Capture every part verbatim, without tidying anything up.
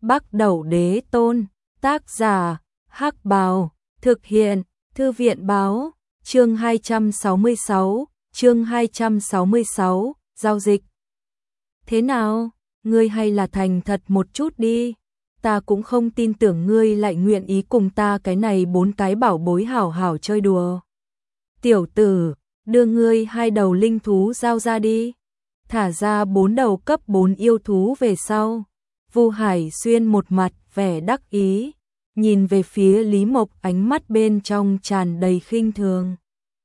Bắc Đẩu Đế Tôn, tác giả, Hắc Bào, thực hiện, Thư viện báo, chương hai trăm sáu mươi sáu, chương hai trăm sáu mươi sáu, giao dịch. Thế nào, ngươi hay là thành thật một chút đi, ta cũng không tin tưởng ngươi lại nguyện ý cùng ta cái này bốn cái bảo bối hảo hảo chơi đùa. Tiểu tử, đưa ngươi hai đầu linh thú giao ra đi. Thả ra bốn đầu cấp bốn yêu thú về sau. Vu Hải Xuyên một mặt vẻ đắc ý, nhìn về phía Lý Mộc, ánh mắt bên trong tràn đầy khinh thường.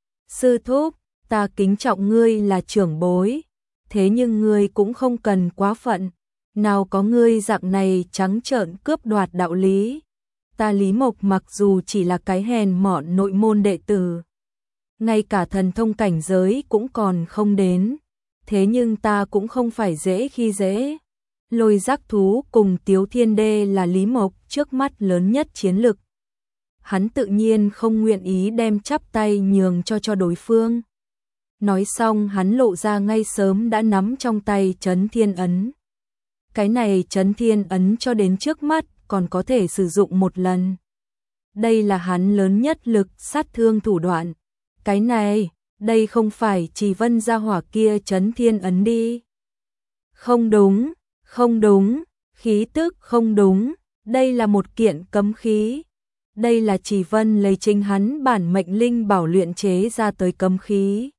Sư thúc, ta kính trọng ngươi là trưởng bối, thế nhưng ngươi cũng không cần quá phận, nào có ngươi dạng này trắng trợn cướp đoạt đạo lý. Ta Lý Mộc mặc dù chỉ là cái hèn mọn nội môn đệ tử, ngay cả thần thông cảnh giới cũng còn không đến, thế nhưng ta cũng không phải dễ khi dễ. Lôi giác thú cùng Tiếu Thiên Đê là Lý Mộc trước mắt lớn nhất chiến lực. Hắn tự nhiên không nguyện ý đem chắp tay nhường cho cho đối phương. Nói xong hắn lộ ra ngay sớm đã nắm trong tay Chấn Thiên Ấn. Cái này Chấn Thiên Ấn cho đến trước mắt còn có thể sử dụng một lần. Đây là hắn lớn nhất lực sát thương thủ đoạn. Cái này, đây không phải Trì Vân gia hỏa kia Chấn Thiên Ấn đi. Không đúng. Không đúng, khí tức không đúng, đây là một kiện cấm khí. Đây là Trì Vân lấy chính hắn bản mệnh linh bảo luyện chế ra tới cấm khí.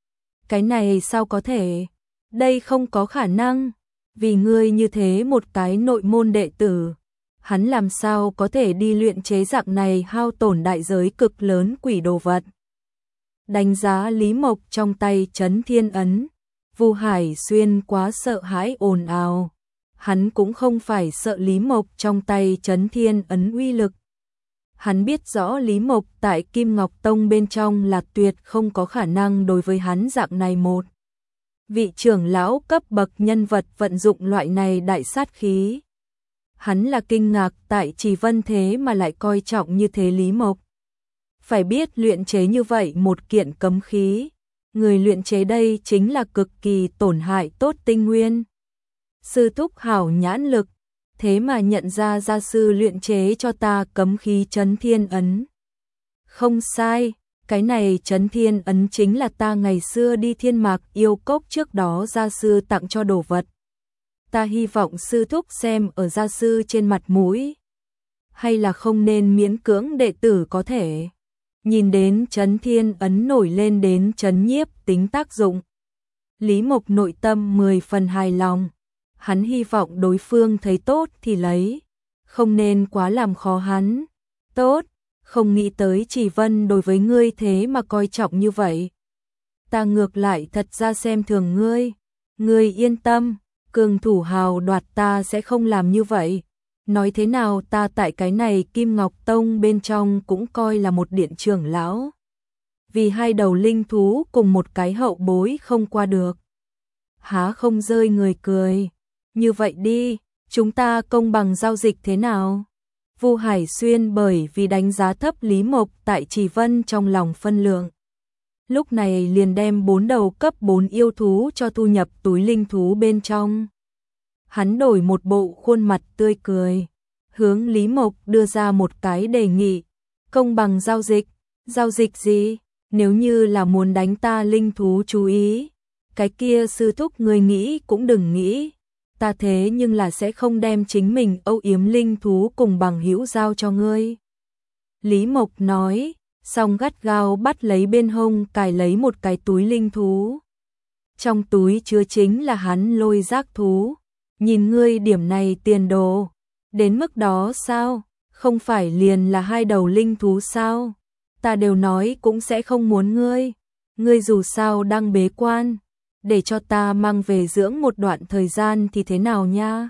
Cái này sao có thể? Đây không có khả năng. Vì ngươi như thế một cái nội môn đệ tử, hắn làm sao có thể đi luyện chế dạng này hao tổn đại giới cực lớn quỷ đồ vật. Đánh giá Lý Mộc trong tay Chấn Thiên Ấn, Vu Hải Xuyên quá sợ hãi ồn ào. Hắn cũng không phải sợ Lý Mộc trong tay Chấn Thiên Ấn uy lực. Hắn biết rõ Lý Mộc tại Kim Ngọc Tông bên trong là tuyệt không có khả năng đối với hắn dạng này một vị trưởng lão cấp bậc nhân vật vận dụng loại này đại sát khí. Hắn là kinh ngạc tại Trì Vân thế mà lại coi trọng như thế Lý Mộc. Phải biết luyện chế như vậy một kiện cấm khí, người luyện chế đây chính là cực kỳ tổn hại tốt tinh nguyên. Sư thúc hảo nhãn lực, thế mà nhận ra gia sư luyện chế cho ta cấm khí Chấn Thiên Ấn. Không sai, cái này Chấn Thiên Ấn chính là ta ngày xưa đi Thiên Mạc Yêu Cốc trước đó gia sư tặng cho đồ vật. Ta hy vọng sư thúc xem ở gia sư trên mặt mũi, hay là không nên miễn cưỡng đệ tử có thể. Nhìn đến Chấn Thiên Ấn nổi lên đến chấn nhiếp tính tác dụng, Lý Mộc nội tâm mười phần hài lòng. Hắn hy vọng đối phương thấy tốt thì lấy, không nên quá làm khó hắn. Tốt, không nghĩ tới Trì Vân đối với ngươi thế mà coi trọng như vậy. Ta ngược lại thật ra xem thường ngươi. Ngươi yên tâm, cường thủ hào đoạt ta sẽ không làm như vậy. Nói thế nào ta tại cái này Kim Ngọc Tông bên trong cũng coi là một điện trưởng lão. Vì hai đầu linh thú cùng một cái hậu bối không qua được. Há không rơi người cười. Như vậy đi, chúng ta công bằng giao dịch thế nào? Vu Hải Xuyên bởi vì đánh giá thấp Lý Mộc tại Trì Vân trong lòng phân lượng. Lúc này liền đem bốn đầu cấp bốn yêu thú cho thu nhập túi linh thú bên trong. Hắn đổi một bộ khuôn mặt tươi cười, hướng Lý Mộc đưa ra một cái đề nghị. Công bằng giao dịch, giao dịch gì? Nếu như là muốn đánh ta linh thú chú ý, cái kia sư thúc người nghĩ cũng đừng nghĩ. Ta thế nhưng là sẽ không đem chính mình âu yếm linh thú cùng bằng hữu giao cho ngươi. Lý Mộc nói, xong gắt gao bắt lấy bên hông cài lấy một cái túi linh thú. Trong túi chứa chính là hắn lôi giác thú. Nhìn ngươi điểm này tiền đồ, đến mức đó sao? Không phải liền là hai đầu linh thú sao? Ta đều nói cũng sẽ không muốn ngươi. Ngươi dù sao đang bế quan, để cho ta mang về dưỡng một đoạn thời gian thì thế nào nha?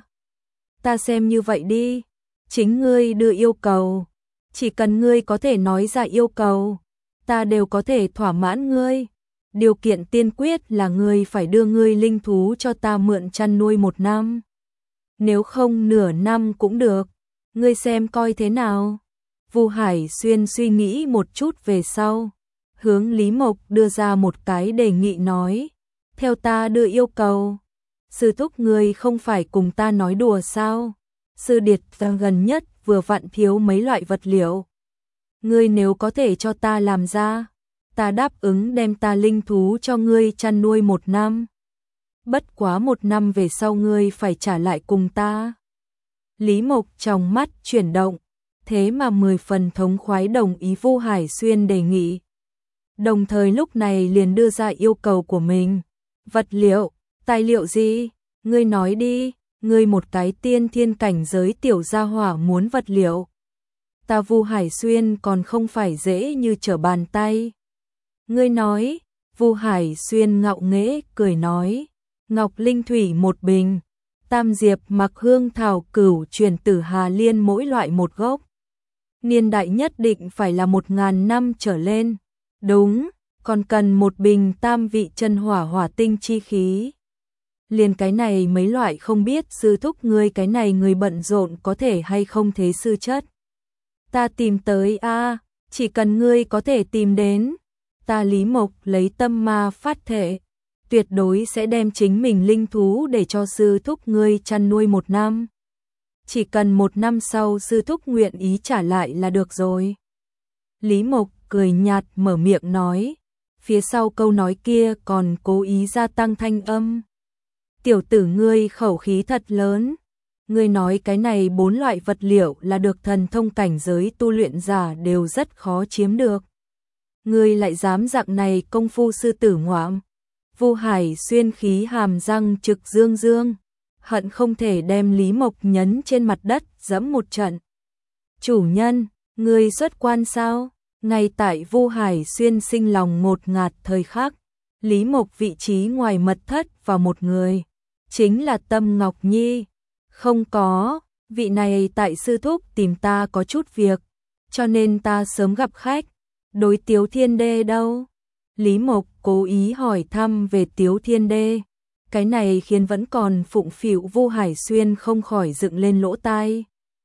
Ta xem như vậy đi, chính ngươi đưa yêu cầu, chỉ cần ngươi có thể nói ra yêu cầu, ta đều có thể thỏa mãn ngươi. Điều kiện tiên quyết là ngươi phải đưa ngươi linh thú cho ta mượn chăn nuôi một năm. Nếu không nửa năm cũng được, ngươi xem coi thế nào. Vu Hải Xuyên suy nghĩ một chút về sau, hướng Lý Mộc đưa ra một cái đề nghị nói. Theo ta đưa yêu cầu, sư thúc ngươi không phải cùng ta nói đùa sao? Sư điệt ta gần nhất vừa vặn thiếu mấy loại vật liệu. Ngươi nếu có thể cho ta làm ra, ta đáp ứng đem ta linh thú cho ngươi chăn nuôi một năm. Bất quá một năm về sau ngươi phải trả lại cùng ta. Lý Mộc trong mắt chuyển động, thế mà mười phần thống khoái đồng ý Vu Hải Xuyên đề nghị. Đồng thời lúc này liền đưa ra yêu cầu của mình. Vật liệu, tài liệu gì? Ngươi nói đi, ngươi một cái tiên thiên cảnh giới tiểu gia hỏa muốn vật liệu. Ta Vu Hải Xuyên còn không phải dễ như trở bàn tay. Ngươi nói, Vu Hải Xuyên ngạo nghễ cười nói, ngọc linh thủy một bình, tam diệp mặc hương thảo cửu truyền tử hà liên mỗi loại một gốc. Niên đại nhất định phải là một ngàn năm trở lên. Đúng, còn cần một bình tam vị chân hỏa hỏa tinh chi khí. Liền cái này mấy loại không biết sư thúc ngươi cái này người bận rộn có thể hay không thế sư chất. Ta tìm tới a, chỉ cần ngươi có thể tìm đến, ta Lý Mộc lấy tâm ma phát thể, tuyệt đối sẽ đem chính mình linh thú để cho sư thúc ngươi chăn nuôi một năm. Chỉ cần một năm sau sư thúc nguyện ý trả lại là được rồi. Lý Mộc cười nhạt mở miệng nói, phía sau câu nói kia còn cố ý gia tăng thanh âm. Tiểu tử ngươi khẩu khí thật lớn. Ngươi nói cái này bốn loại vật liệu là được thần thông cảnh giới tu luyện giả đều rất khó chiếm được. Ngươi lại dám dạng này công phu sư tử ngoạm. Vu Hải Xuyên khí hàm răng trực dương dương, hận không thể đem Lý Mộc nhấn trên mặt đất giẫm một trận. Chủ nhân, ngươi xuất quan sao? Ngay tại Vu Hải Xuyên sinh lòng ngột ngạt thời khắc, Lý Mộc vị trí ngoài mật thất và một người, chính là Tâm Ngọc Nhi. Không có, vị này tại sư thúc tìm ta có chút việc, cho nên ta sớm gặp khách. Đối Tiếu Thiên Đê đâu? Lý Mộc cố ý hỏi thăm về Tiếu Thiên Đê. Cái này khiến vẫn còn phụng phịu Vu Hải Xuyên không khỏi dựng lên lỗ tai.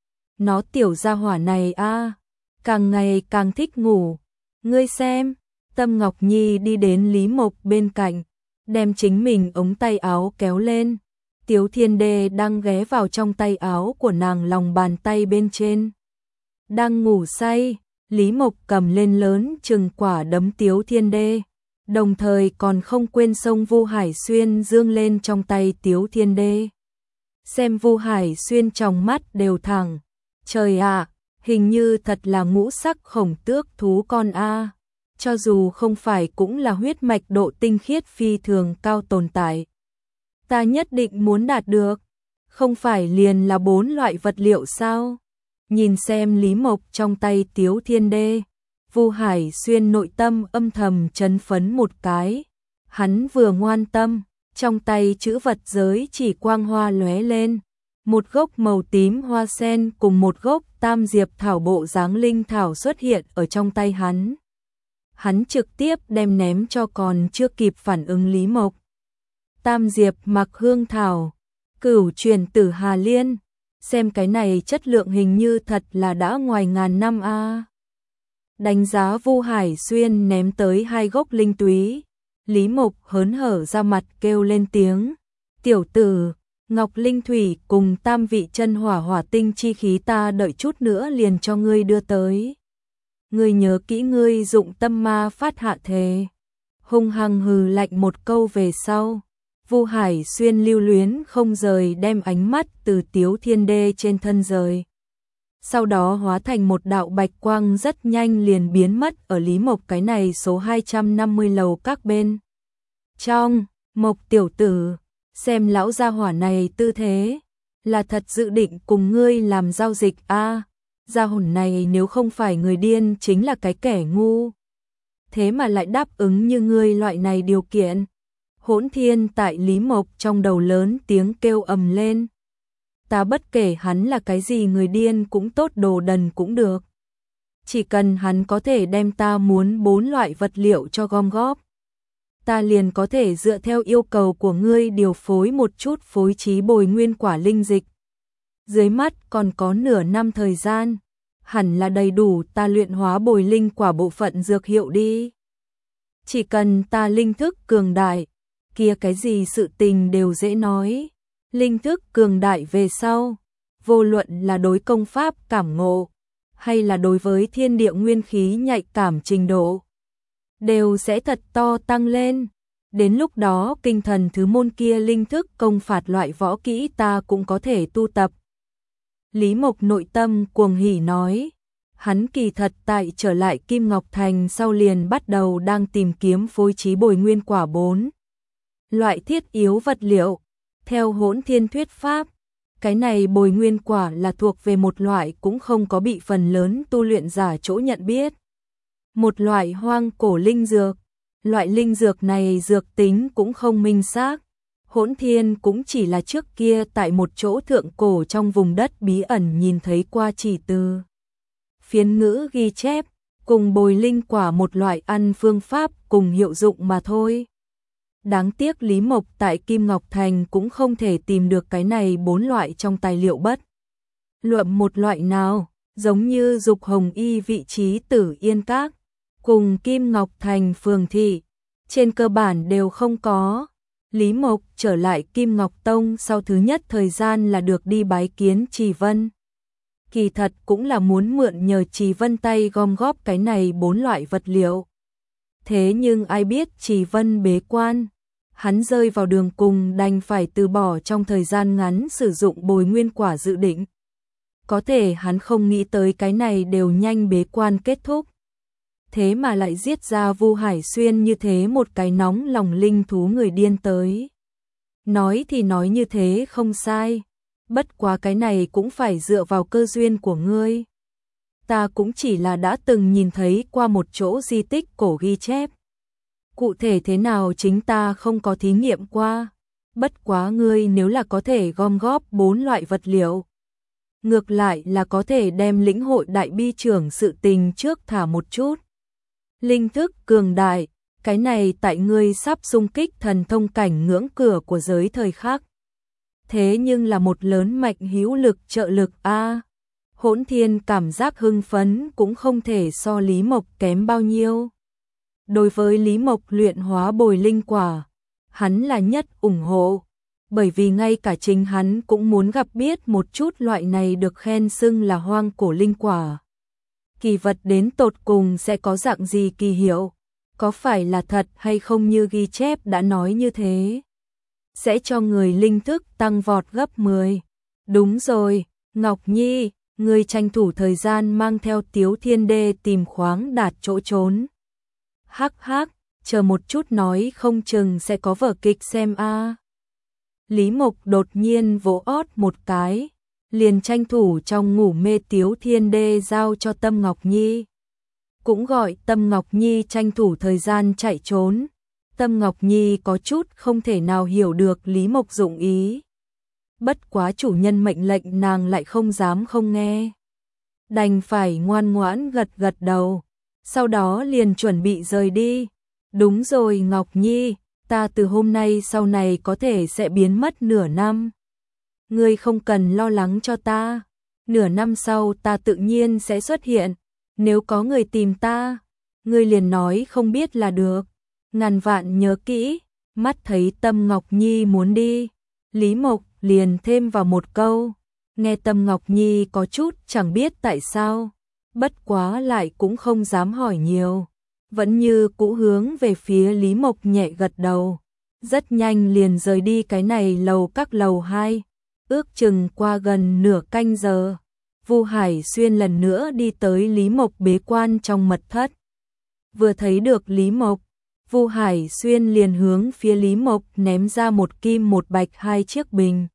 Nó tiểu gia hỏa này a, càng ngày càng thích ngủ. Ngươi xem, Tâm Ngọc Nhi đi đến Lý Mộc bên cạnh, đem chính mình ống tay áo kéo lên. Tiếu Thiên Đê đang ghé vào trong tay áo của nàng lòng bàn tay bên trên. Đang ngủ say, Lý Mộc cầm lên lớn chừng quả đấm Tiếu Thiên Đê, đồng thời còn không quên xông Vu Hải Xuyên dương lên trong tay Tiếu Thiên Đê. Xem Vu Hải Xuyên trong mắt đều thẳng. Trời ạ, hình như thật là ngũ sắc khổng tước thú con a. Cho dù không phải cũng là huyết mạch độ tinh khiết phi thường cao tồn tại. Ta nhất định muốn đạt được, không phải liền là bốn loại vật liệu sao? Nhìn xem Lý Mộc trong tay Tiếu Thiên Đê, Vu Hải Xuyên nội tâm âm thầm chấn phấn một cái. Hắn vừa ngoan tâm, trong tay chữ vật giới chỉ quang hoa lóe lên, một gốc màu tím hoa sen cùng một gốc tam diệp thảo bộ dáng linh thảo xuất hiện ở trong tay hắn. Hắn trực tiếp đem ném cho còn chưa kịp phản ứng Lý Mộc. Tam diệp mặc hương thảo, cửu truyền tử hà liên, xem cái này chất lượng hình như thật là đã ngoài ngàn năm a. À. Đánh giá Vu Hải Xuyên ném tới hai gốc linh túy, Lý Mộc hớn hở ra mặt kêu lên tiếng, tiểu tử, ngọc linh thủy cùng tam vị chân hỏa hỏa tinh chi khí ta đợi chút nữa liền cho ngươi đưa tới. Ngươi nhớ kỹ ngươi dụng tâm ma phát hạ thề. Hung hăng hừ lạnh một câu về sau, Vu Hải Xuyên lưu luyến không rời đem ánh mắt từ Tiếu Thiên Đê trên thân rời. Sau đó hóa thành một đạo bạch quang rất nhanh liền biến mất ở Lý Mộc cái này số hai trăm năm mươi lầu các bên. Trong, Mộc tiểu tử, xem lão gia hỏa này tư thế, là thật dự định cùng ngươi làm giao dịch a. À, gia hồn này nếu không phải người điên chính là cái kẻ ngu. Thế mà lại đáp ứng như ngươi loại này điều kiện. Hỗn Thiên tại Lý Mộc trong đầu lớn tiếng kêu ầm lên. Ta bất kể hắn là cái gì người điên cũng tốt đồ đần cũng được. Chỉ cần hắn có thể đem ta muốn bốn loại vật liệu cho gom góp. Ta liền có thể dựa theo yêu cầu của ngươi điều phối một chút phối trí bồi nguyên quả linh dịch. Dưới mắt còn có nửa năm thời gian, hẳn là đầy đủ ta luyện hóa bồi linh quả bộ phận dược hiệu đi. Chỉ cần ta linh thức cường đại, kia cái gì sự tình đều dễ nói. Linh thức cường đại về sau, vô luận là đối công pháp cảm ngộ, hay là đối với thiên địa nguyên khí nhạy cảm trình độ, đều sẽ thật to tăng lên. Đến lúc đó kinh thần thứ môn kia linh thức công phạt loại võ kỹ ta cũng có thể tu tập. Lý Mộc nội tâm cuồng hỉ nói, hắn kỳ thật tại trở lại Kim Ngọc Thành sau liền bắt đầu đang tìm kiếm phối trí bồi nguyên quả bốn loại thiết yếu vật liệu. Theo Hỗn Thiên thuyết pháp, cái này bồi nguyên quả là thuộc về một loại cũng không có bị phần lớn tu luyện giả chỗ nhận biết. Một loại hoang cổ linh dược, loại linh dược này dược tính cũng không minh xác. Hỗn Thiên cũng chỉ là trước kia tại một chỗ thượng cổ trong vùng đất bí ẩn nhìn thấy qua chỉ từ phiến ngữ ghi chép, cùng bồi linh quả một loại ăn phương pháp cùng hiệu dụng mà thôi. Đáng tiếc Lý Mộc tại Kim Ngọc Thành cũng không thể tìm được cái này bốn loại trong tài liệu bất luận một loại nào, giống như Dục Hồng Y vị trí Tử Yên Các, cùng Kim Ngọc Thành phường thị, trên cơ bản đều không có. Lý Mộc trở lại Kim Ngọc Tông sau thứ nhất thời gian là được đi bái kiến Trì Vân. Kỳ thật cũng là muốn mượn nhờ Trì Vân tay gom góp cái này bốn loại vật liệu. Thế nhưng ai biết Trì Vân bế quan, hắn rơi vào đường cùng đành phải từ bỏ trong thời gian ngắn sử dụng bồi nguyên quả dự định. Có thể hắn không nghĩ tới cái này đều nhanh bế quan kết thúc. Thế mà lại giết ra Vu Hải Xuyên như thế một cái nóng lòng linh thú người điên tới. Nói thì nói như thế không sai, bất quá cái này cũng phải dựa vào cơ duyên của ngươi. Ta cũng chỉ là đã từng nhìn thấy qua một chỗ di tích cổ ghi chép. Cụ thể thế nào chính ta không có thí nghiệm qua, bất quá ngươi nếu là có thể gom góp bốn loại vật liệu, ngược lại là có thể đem lĩnh hội đại bi trưởng sự tình trước thả một chút. Linh thức cường đại, cái này tại ngươi sắp xung kích thần thông cảnh ngưỡng cửa của giới thời khắc. Thế nhưng là một lớn mạnh hữu lực trợ lực a. Hỗn Thiên cảm giác hưng phấn cũng không thể so Lý Mộc kém bao nhiêu. Đối với Lý Mộc luyện hóa bồi linh quả, hắn là nhất ủng hộ, bởi vì ngay cả chính hắn cũng muốn gặp biết một chút loại này được khen xưng là hoang cổ linh quả. Kỳ vật đến tột cùng sẽ có dạng gì kỳ hiệu, có phải là thật hay không như ghi chép đã nói như thế. Sẽ cho người linh thức tăng vọt gấp mười. Đúng rồi, Ngọc Nhi, người tranh thủ thời gian mang theo Tiếu Thiên Đê tìm khoáng đạt chỗ trốn. Hắc hắc, chờ một chút nói không chừng sẽ có vở kịch xem a. Lý Mộc đột nhiên vỗ ót một cái, liền tranh thủ trong ngủ mê Tiếu Thiên Đê giao cho Tâm Ngọc Nhi. Cũng gọi Tâm Ngọc Nhi tranh thủ thời gian chạy trốn. Tâm Ngọc Nhi có chút không thể nào hiểu được Lý Mộc dụng ý. Bất quá chủ nhân mệnh lệnh nàng lại không dám không nghe. Đành phải ngoan ngoãn gật gật đầu, sau đó liền chuẩn bị rời đi. Đúng rồi Ngọc Nhi, ta từ hôm nay sau này có thể sẽ biến mất nửa năm. Ngươi không cần lo lắng cho ta, nửa năm sau ta tự nhiên sẽ xuất hiện, nếu có người tìm ta, ngươi liền nói không biết là được. Ngàn vạn nhớ kỹ, mắt thấy Tâm Ngọc Nhi muốn đi, Lý Mộc liền thêm vào một câu, nghe Tâm Ngọc Nhi có chút chẳng biết tại sao, bất quá lại cũng không dám hỏi nhiều, vẫn như cũ hướng về phía Lý Mộc nhẹ gật đầu, rất nhanh liền rời đi cái này lầu các lầu hai, ước chừng qua gần nửa canh giờ, Vu Hải Xuyên lần nữa đi tới Lý Mộc bế quan trong mật thất. Vừa thấy được Lý Mộc, Vu Hải Xuyên liền hướng phía Lý Mộc ném ra một kim một bạch hai chiếc bình.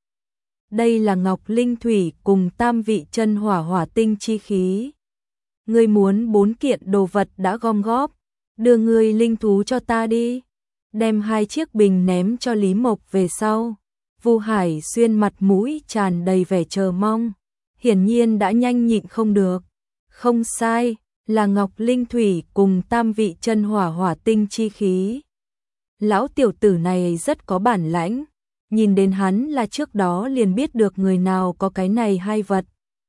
Đây là ngọc linh thủy cùng tam vị chân hỏa hỏa tinh chi khí. Ngươi muốn bốn kiện đồ vật đã gom góp, đưa ngươi linh thú cho ta đi. Đem hai chiếc bình ném cho Lý Mộc về sau. Vu Hải Xuyên mặt mũi tràn đầy vẻ chờ mong, hiển nhiên đã nhanh nhịn không được. Không sai, là ngọc linh thủy cùng tam vị chân hỏa hỏa tinh chi khí. Lão tiểu tử này rất có bản lãnh, nhìn đến hắn là trước đó liền biết được người nào có cái này hai vật.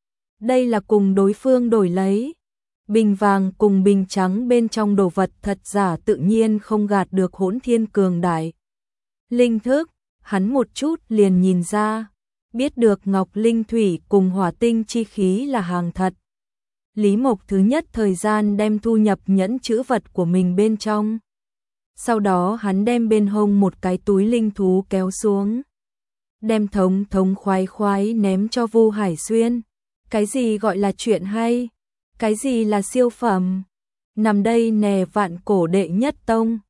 Đây là cùng đối phương đổi lấy. Bình vàng cùng bình trắng bên trong đồ vật thật giả tự nhiên không gạt được Hỗn Thiên cường đại. Linh thức, hắn một chút liền nhìn ra, Biết được ngọc linh thủy cùng hỏa tinh chi khí là hàng thật. Lý Mộc thứ nhất thời gian đem thu nhập nhẫn chữ vật của mình bên trong. Sau đó hắn đem bên hông một cái túi linh thú kéo xuống. Đem thống thống khoái khoái ném cho Vu Hải Xuyên. Cái gì gọi là chuyện hay? Cái gì là siêu phẩm? Nằm đây nè vạn cổ đệ nhất tông.